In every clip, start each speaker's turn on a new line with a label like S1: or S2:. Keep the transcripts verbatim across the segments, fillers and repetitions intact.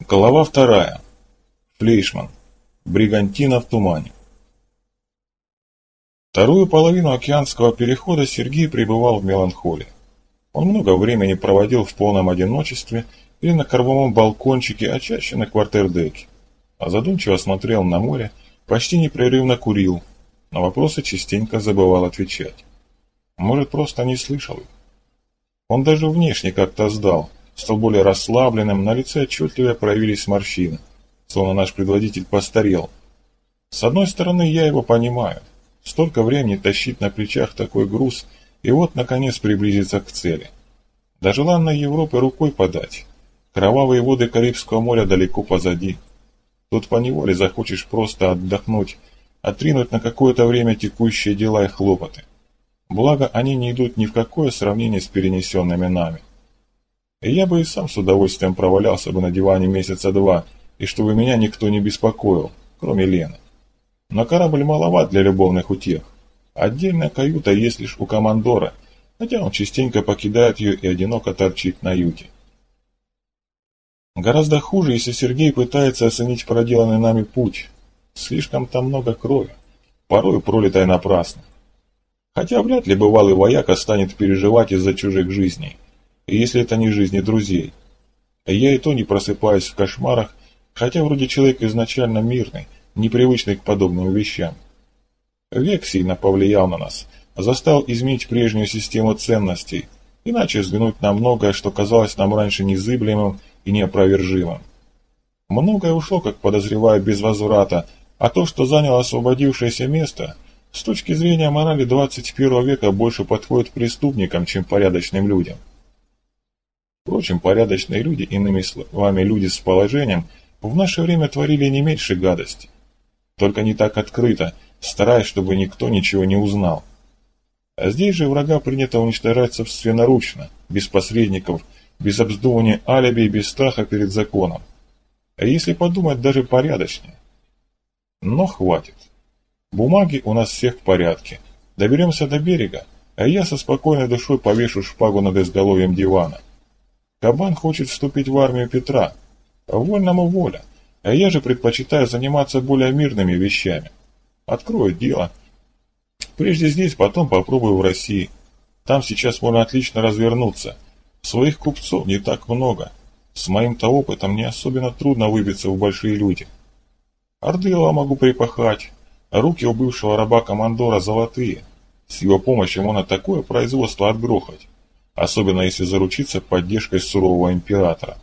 S1: Глава вторая. Флейшман. Бригантина в тумане. Вторую половину океанского перехода Сергей пребывал в меланхолии. Он много времени проводил в полном одиночестве или на кормовом балкончике, а чаще на квартердеке. А задумчиво смотрел на море, почти непрерывно курил, на вопросы частенько забывал отвечать. Может, просто не слышал их. Он даже внешне как-то сдал, стал более расслабленным, на лице отчетливо проявились морщины, словно наш предводитель постарел. С одной стороны, я его понимаю. Столько времени тащить на плечах такой груз, и вот, наконец, приблизиться к цели. До желанной Европы рукой подать. Кровавые воды Карибского моря далеко позади. Тут поневоле захочешь просто отдохнуть, отринуть на какое-то время текущие дела и хлопоты. Благо, они не идут ни в какое сравнение с перенесенными нами. И я бы и сам с удовольствием провалялся бы на диване месяца два, и чтобы меня никто не беспокоил, кроме Лены. Но корабль маловат для любовных утех. Отдельная каюта есть лишь у командора, хотя он частенько покидает ее и одиноко торчит на юте. Гораздо хуже, если Сергей пытается оценить проделанный нами путь. Слишком там много крови, порой пролитой напрасно. Хотя вряд ли бывалый вояка станет переживать из-за чужих жизней, если это не жизни друзей. Я и то не просыпаюсь в кошмарах, хотя вроде человек изначально мирный, непривычный к подобным вещам. Век сильно повлиял на нас, заставил изменить прежнюю систему ценностей, иначе взглянуть на многое, что казалось нам раньше незыблемым и неопровержимым. Многое ушло, как подозреваю, без возврата, а то, что заняло освободившееся место, с точки зрения морали двадцать первого века больше подходит преступникам, чем порядочным людям. Впрочем, порядочные люди, иными словами люди с положением, в наше время творили не меньше гадости. Только не так открыто, стараясь, чтобы никто ничего не узнал. А здесь же врага принято уничтожать собственноручно, без посредников, без обздумывания алиби и без страха перед законом. А если подумать, даже порядочнее. Но хватит. Бумаги у нас всех в порядке. Доберемся до берега, а я со спокойной душой повешу шпагу над изголовьем дивана. Кабан хочет вступить в армию Петра. Вольному воля. А я же предпочитаю заниматься более мирными вещами. Открою дело. Прежде здесь, потом попробую в России. Там сейчас можно отлично развернуться. Своих купцов не так много. С моим-то опытом не особенно трудно выбиться в большие люди. Ордылова могу припахать. Руки у бывшего раба-командора золотые. С его помощью можно такое производство отгрохать. Особенно если заручиться поддержкой сурового императора.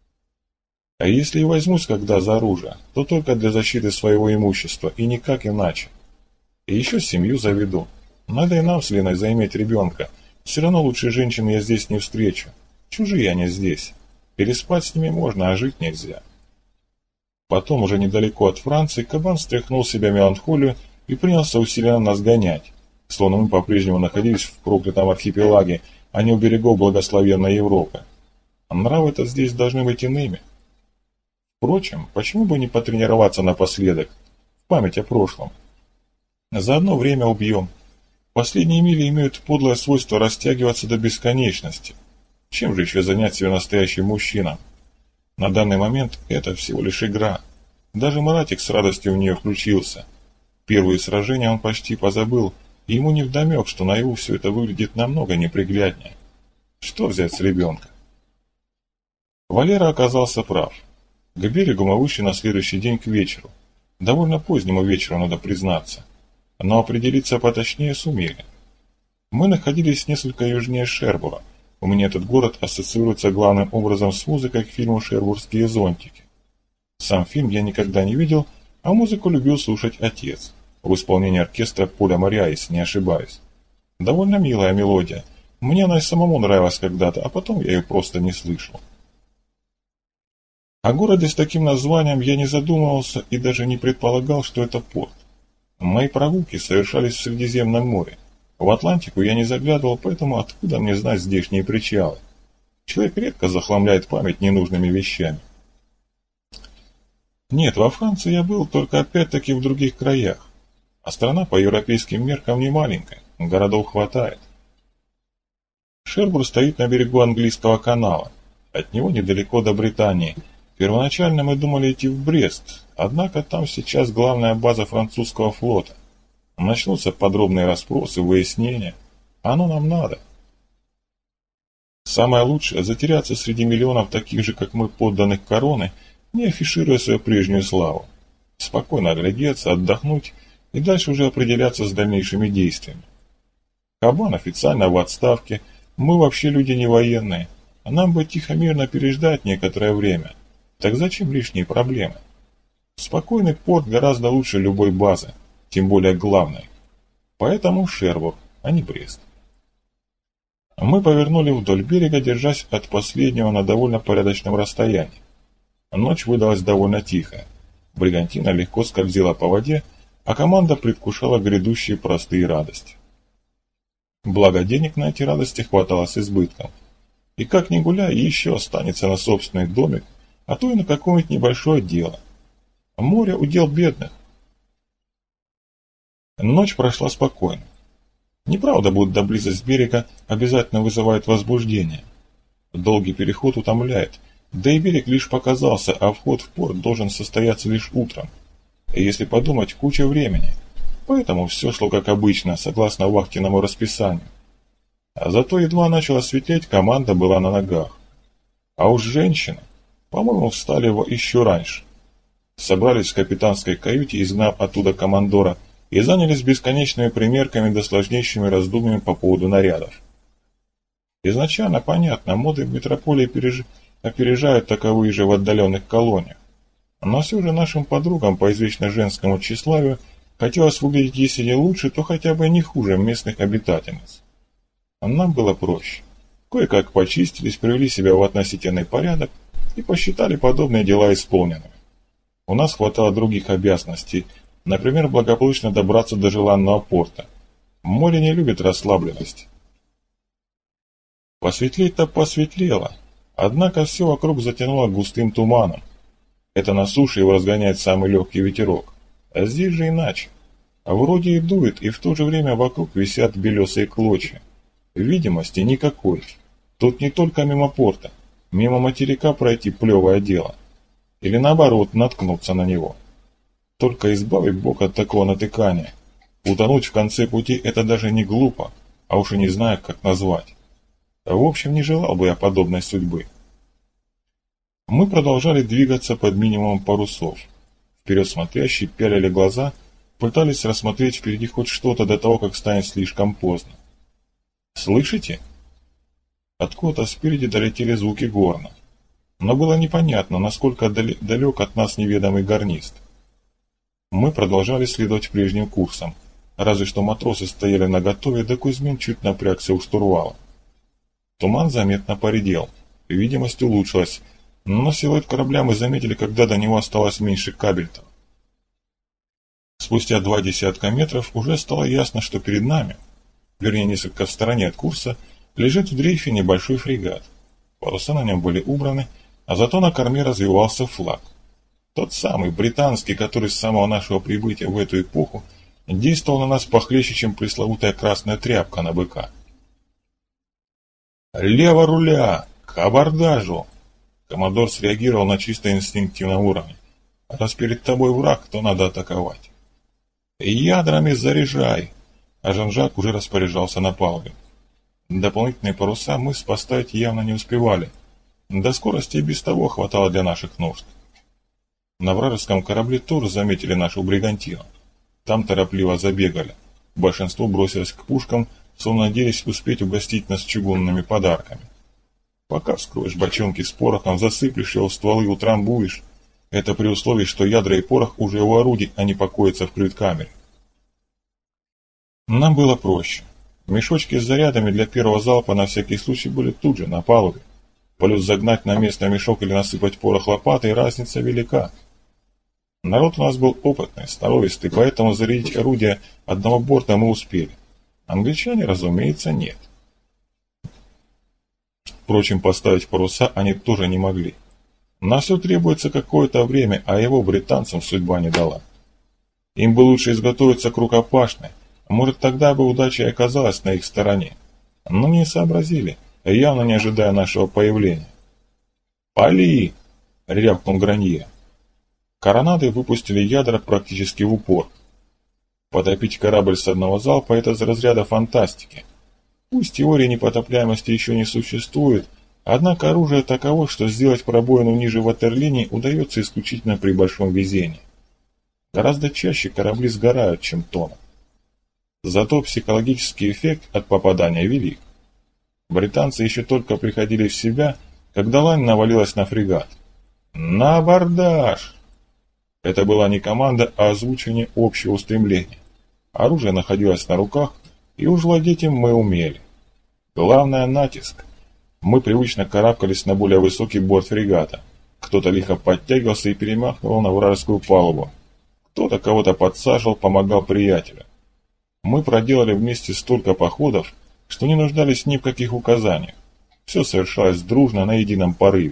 S1: А если и возьмусь когда за оружие, то только для защиты своего имущества и никак иначе. И еще семью заведу. Надо и нам с Леной заиметь ребенка. Все равно лучше женщин я здесь не встречу. Чужие они здесь. Переспать с ними можно, а жить нельзя. Потом, уже недалеко от Франции, кабан стряхнул с себя меланхолию и принялся усиленно нас гонять, словно мы по-прежнему находились в проклятом архипелаге, а не у берегов благословенной Европы. А нравы-то здесь должны быть иными. Впрочем, почему бы не потренироваться напоследок, в память о прошлом? Заодно время убьем. Последние мили имеют подлое свойство растягиваться до бесконечности. Чем же еще занять себя настоящим мужчином? На данный момент это всего лишь игра. Даже Маратик с радостью в нее включился. Первые сражения он почти позабыл, и ему невдомек, что наяву все это выглядит намного непригляднее. Что взять с ребенка? Валера оказался прав. К берегу мы вышли на следующий день к вечеру. Довольно позднему вечеру, надо признаться. Но определиться поточнее сумели. Мы находились несколько южнее Шербура. У меня этот город ассоциируется главным образом с музыкой к фильму «Шербурские зонтики». Сам фильм я никогда не видел, а музыку любил слушать отец. В исполнении оркестра Поля Моря, если не ошибаюсь. Довольно милая мелодия. Мне она и самому нравилась когда-то, а потом я ее просто не слышал. О городе с таким названием я не задумывался и даже не предполагал, что это порт. Мои прогулки совершались в Средиземном море. В Атлантику я не заглядывал, поэтому откуда мне знать здешние причалы? Человек редко захламляет память ненужными вещами. Нет, во Франции я был только опять-таки в других краях. А страна по европейским меркам не маленькая, городов хватает. Шербур стоит на берегу английского канала. От него недалеко до Британии. Первоначально мы думали идти в Брест, однако там сейчас главная база французского флота. Начнутся подробные расспросы, выяснения. Оно нам надо. Самое лучшее – затеряться среди миллионов таких же, как мы, подданных короны, не афишируя свою прежнюю славу. Спокойно оглядеться, отдохнуть и дальше уже определяться с дальнейшими действиями. Кабан официально в отставке, мы вообще люди не военные, а нам бы тихо-мирно переждать некоторое время. Так зачем лишние проблемы? Спокойный порт гораздо лучше любой базы, тем более главной. Поэтому Шербург, а не Брест. Мы повернули вдоль берега, держась от последнего на довольно порядочном расстоянии. Ночь выдалась довольно тихая. Бригантина легко скользила по воде, а команда предвкушала грядущие простые радости. Благо денег на эти радости хватало с избытком. И как ни гуляй, еще останется на собственный домик, а то и на какое-нибудь небольшое дело. Море удел бедных. Ночь прошла спокойно. Неправда, будто близость берега обязательно вызывает возбуждение. Долгий переход утомляет, да и берег лишь показался, а вход в порт должен состояться лишь утром. И если подумать, куча времени. Поэтому все шло как обычно, согласно вахтенному расписанию. А зато едва начало светлеть, команда была на ногах. А уж женщины, по-моему, встали еще раньше. Собрались в капитанской каюте, изгнав оттуда командора, и занялись бесконечными примерками да сложнейшими раздумьями по поводу нарядов. Изначально, понятно, моды в метрополии переж... опережают таковые же в отдаленных колониях. Но все же нашим подругам по извечно женскому тщеславию хотелось выглядеть, если не лучше, то хотя бы не хуже местных обитательниц. А нам было проще. Кое-как почистились, привели себя в относительный порядок и посчитали подобные дела исполненными. У нас хватало других обязанностей, например, благополучно добраться до желанного порта. Море не любит расслабленности. Посветлеть-то посветлело, однако все вокруг затянуло густым туманом. Это на суше его разгоняет самый легкий ветерок. А здесь же иначе. А вроде и дует, и в то же время вокруг висят белесые клочья. Видимости никакой. Тут не только мимо порта. Мимо материка пройти плевое дело. Или наоборот, наткнуться на него. Только избавить Бог от такого натыкания. Утонуть в конце пути – это даже не глупо, а уж и не знаю, как назвать. В общем, не желал бы я подобной судьбы. Мы продолжали двигаться под минимумом парусов. Вперед смотрящие пялили глаза, пытались рассмотреть впереди хоть что-то до того, как станет слишком поздно. «Слышите?» Откуда-то спереди долетели звуки горна. Но было непонятно, насколько далек от нас неведомый гарнист. Мы продолжали следовать прежним курсом, разве что матросы стояли наготове, да Кузьмин чуть напрягся у штурвала. Туман заметно поредел, видимость улучшилась, но силуэт корабля мы заметили, когда до него осталось меньше кабельтов. Спустя два десятка метров уже стало ясно, что перед нами, вернее несколько в стороне от курса, лежит в дрейфе небольшой фрегат. Паруса на нем были убраны, а зато на корме развивался флаг. Тот самый, британский, который с самого нашего прибытия в эту эпоху действовал на нас похлеще, чем пресловутая красная тряпка на быка. «Лево руля! К абордажу!» Коммодор среагировал на чисто инстинктивном уровне. «Раз перед тобой враг, то надо атаковать». «Ядрами заряжай!» А Жан-Жак уже распоряжался на палубе. Дополнительные паруса мы поставить явно не успевали. До скорости и без того хватало для наших нужд. На вражеском корабле тоже заметили нашу бригантину. Там торопливо забегали. Большинство бросилось к пушкам, словно надеясь успеть угостить нас чугунными подарками. Пока вскроешь бочонки с порохом, засыплешь его в стволы и утрамбуешь. Это при условии, что ядра и порох уже у орудий, а не покоятся в крюит-камере. Нам было проще. Мешочки с зарядами для первого залпа на всякий случай были тут же, на палубе. Плюс загнать на место мешок или насыпать порох лопатой, разница велика. Народ у нас был опытный, сноровистый, поэтому зарядить орудия одного борта мы успели. Англичане, разумеется, нет. Впрочем, поставить паруса они тоже не могли. На все требуется какое-то время, а его британцам судьба не дала. Им бы лучше изготовиться к рукопашной, может, тогда бы удача и оказалась на их стороне. Но не сообразили, явно не ожидая нашего появления. «Пали!» — рявкнул Гранье. Коронады выпустили ядра практически в упор. Потопить корабль с одного залпа — это из разряда фантастики. Пусть теории непотопляемости еще не существует, однако оружие таково, что сделать пробоину ниже ватерлинии удается исключительно при большом везении. Гораздо чаще корабли сгорают, чем тонут. Зато психологический эффект от попадания велик. Британцы еще только приходили в себя, когда лань навалилась на фрегат. «На абордаж!» Это была не команда, а озвучивание общего устремления. Оружие находилось на руках, и уж владеть им мы умели. Главное — натиск. Мы привычно карабкались на более высокий борт фрегата. Кто-то лихо подтягивался и перемахивал на вражескую палубу. Кто-то кого-то подсаживал, помогал приятелю. Мы проделали вместе столько походов, что не нуждались ни в каких указаниях. Все совершалось дружно, на едином порыве.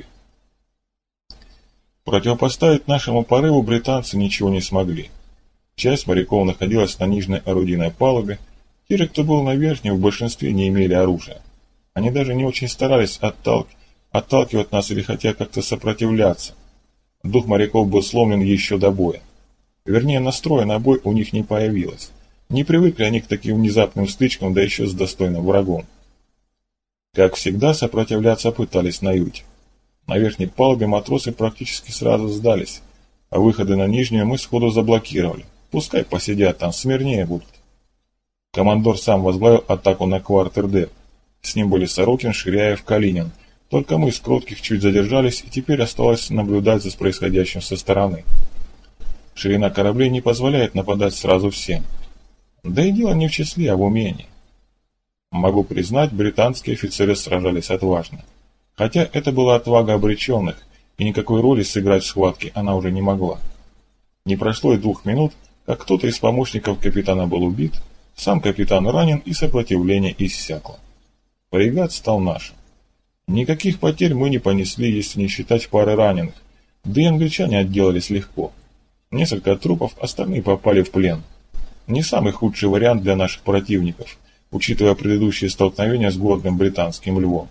S1: Противопоставить нашему порыву британцы ничего не смогли. Часть моряков находилась на нижней орудийной палубе, те же, кто был на верхней, в большинстве не имели оружия. Они даже не очень старались отталк... отталкивать нас или хотя как-то сопротивляться. Дух моряков был сломлен еще до боя. Вернее, настроя на бой у них не появилось. Не привыкли они к таким внезапным стычкам, да еще с достойным врагом. Как всегда, сопротивляться пытались на юте. На верхней палубе матросы практически сразу сдались, а выходы на нижнюю мы сходу заблокировали. Пускай посидят там, смирнее будут. Командор сам возглавил атаку на квартердек. С ним были Сорокин, Ширяев, Калинин. Только мы с кротких чуть задержались, и теперь осталось наблюдать за происходящим со стороны. Ширина кораблей не позволяет нападать сразу всем. Да и дело не в числе, а в умении. Могу признать, британские офицеры сражались отважно. Хотя это была отвага обреченных, и никакой роли сыграть в схватке она уже не могла. Не прошло и двух минут, как кто-то из помощников капитана был убит, сам капитан ранен и сопротивление иссякло. Фрегат стал нашим. Никаких потерь мы не понесли, если не считать пары раненых, да и англичане отделались легко. Несколько трупов, остальные попали в плен. Не самый худший вариант для наших противников, учитывая предыдущие столкновения с гордым британским львом.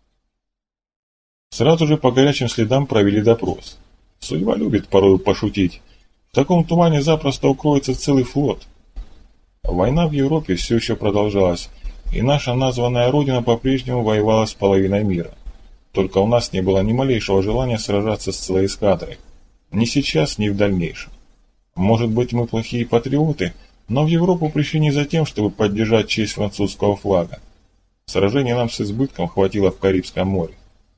S1: Сразу же по горячим следам провели допрос. Судьба любит порою пошутить. В таком тумане запросто укроется целый флот. Война в Европе все еще продолжалась, и наша названная родина по-прежнему воевала с половиной мира. Только у нас не было ни малейшего желания сражаться с целой эскадрой. Ни сейчас, ни в дальнейшем. Может быть, мы плохие патриоты, но в Европу пришли не за тем, чтобы поддержать честь французского флага. Сражений нам с избытком хватило в Карибском море.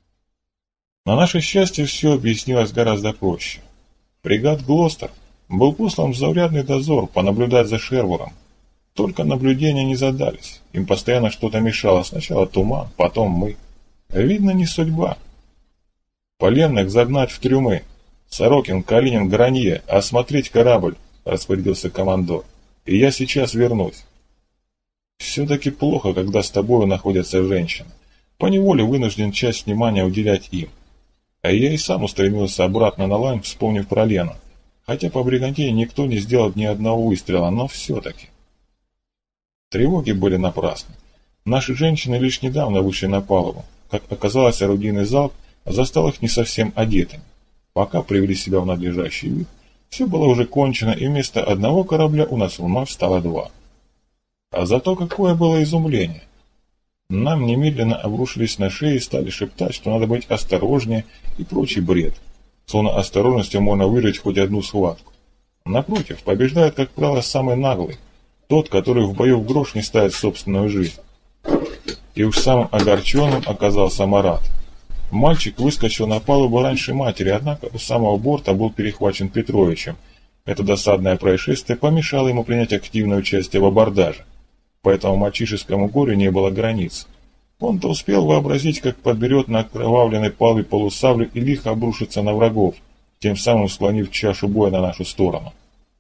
S1: На наше счастье все объяснилось гораздо проще. Фрегат «Глостер» был послан в заурядный дозор понаблюдать за Шервуром. Только наблюдения не задались, им постоянно что-то мешало, сначала туман, потом мы. Видно, не судьба. Пленных загнать в трюмы. Сорокин, Калинин, Гранье, осмотреть корабль, распорядился командор. И я сейчас вернусь. Все-таки плохо, когда с тобою находятся женщины. Поневоле вынужден часть внимания уделять им. А я и сам устремился обратно на лань, вспомнив про Лену. Хотя по бригантине никто не сделал ни одного выстрела, но все-таки. Тревоги были напрасны. Наши женщины лишь недавно вышли на палубу. Как оказалось, орудийный залп застал их не совсем одетыми. Пока привели себя в надлежащий вид, все было уже кончено, и вместо одного корабля у нас вновь стало два. А зато какое было изумление! Нам немедленно обрушились на шеи и стали шептать, что надо быть осторожнее и прочий бред. Словно осторожностью можно выиграть хоть одну схватку. Напротив, побеждает, как правило, самый наглый, тот, который в бою в грош не ставит собственную жизнь. И уж самым огорченным оказался Марат. Мальчик выскочил на палубу раньше матери, однако у самого борта был перехвачен Петровичем. Это досадное происшествие помешало ему принять активное участие в абордаже. Поэтому мальчишескому горю не было границ. Он-то успел вообразить, как подберет на окровавленной палубе полусаблю и лихо обрушится на врагов, тем самым склонив чашу боя на нашу сторону.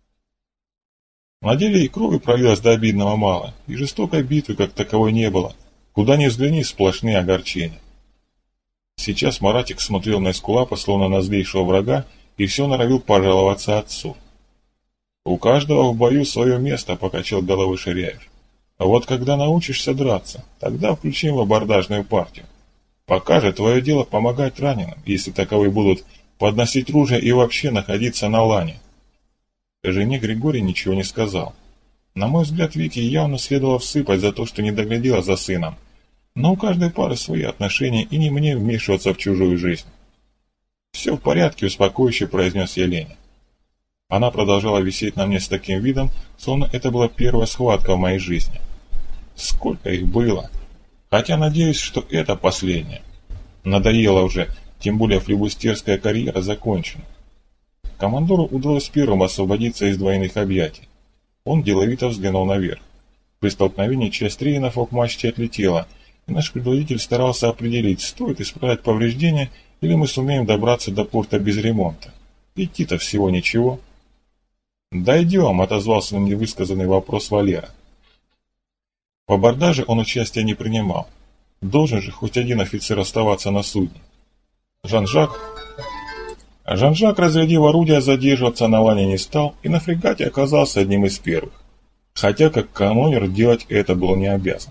S1: На деле и крови пролилось до обидного мало, и жестокой битвы как таковой не было. Куда ни взгляни, сплошные огорчения. Сейчас Маратик смотрел на Эскулапа, словно на злейшего врага, и все норовил пожаловаться отцу. «У каждого в бою свое место», — покачал головой Ширяев. «А вот когда научишься драться, тогда включим в абордажную партию. Пока же твое дело помогать раненым, если таковые будут, подносить ружье и вообще находиться на лане. Жене Григорий ничего не сказал. На мой взгляд, Вике явно следовало всыпать за то, что не доглядела за сыном. Но у каждой пары свои отношения, и не мне вмешиваться в чужую жизнь. «Все в порядке», — успокоюще произнес я Лене. Она продолжала висеть на мне с таким видом, словно это была первая схватка в моей жизни. Сколько их было! Хотя надеюсь, что это последнее. Надоело уже, тем более флибустерская карьера закончена. Командору удалось первым освободиться из двойных объятий. Он деловито взглянул наверх. При столкновении часть тренеров к мачте отлетела, и наш предводитель старался определить, стоит исправить повреждения, или мы сумеем добраться до порта без ремонта. Идти-то всего ничего. «Дойдем», — отозвался на невысказанный вопрос Валера. В абордаже он участия не принимал. Должен же хоть один офицер оставаться на судне. Жан-Жак... Жан-Жак, разрядив орудия, задерживаться на лане не стал и на фрегате оказался одним из первых. Хотя как канонер делать это был не обязан.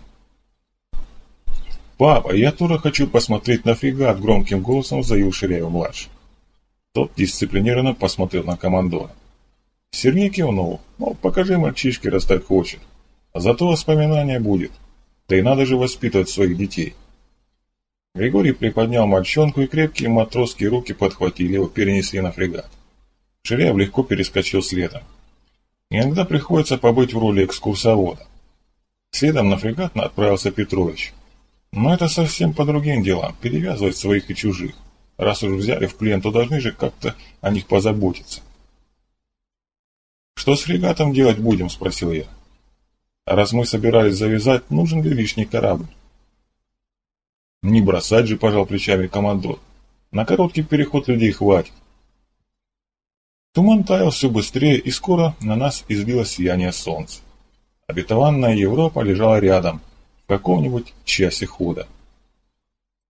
S1: «Папа, я тоже хочу посмотреть на фрегат», — громким голосом заявил Ширяев-младший. Тот дисциплинированно посмотрел на командора. Сергей кивнул, мол, покажи мальчишке, раз так хочет. Зато воспоминания будет. Да и надо же воспитывать своих детей. Григорий приподнял мальчонку, и крепкие матросские руки подхватили его, перенесли на фрегат. Ширяев легко перескочил следом. Иногда приходится побыть в роли экскурсовода. Следом на фрегат отправился Петрович. Но это совсем по другим делам, перевязывать своих и чужих. Раз уж взяли в плен, то должны же как-то о них позаботиться. «Что с фрегатом делать будем?» – спросил я. «А раз мы собирались завязать, нужен ли лишний корабль?» «Не бросать же», – пожал плечами командор. «На короткий переход людей хватит». Туман таял все быстрее, и скоро на нас излилось сияние солнца. Обетованная Европа лежала рядом, в каком-нибудь часе хода.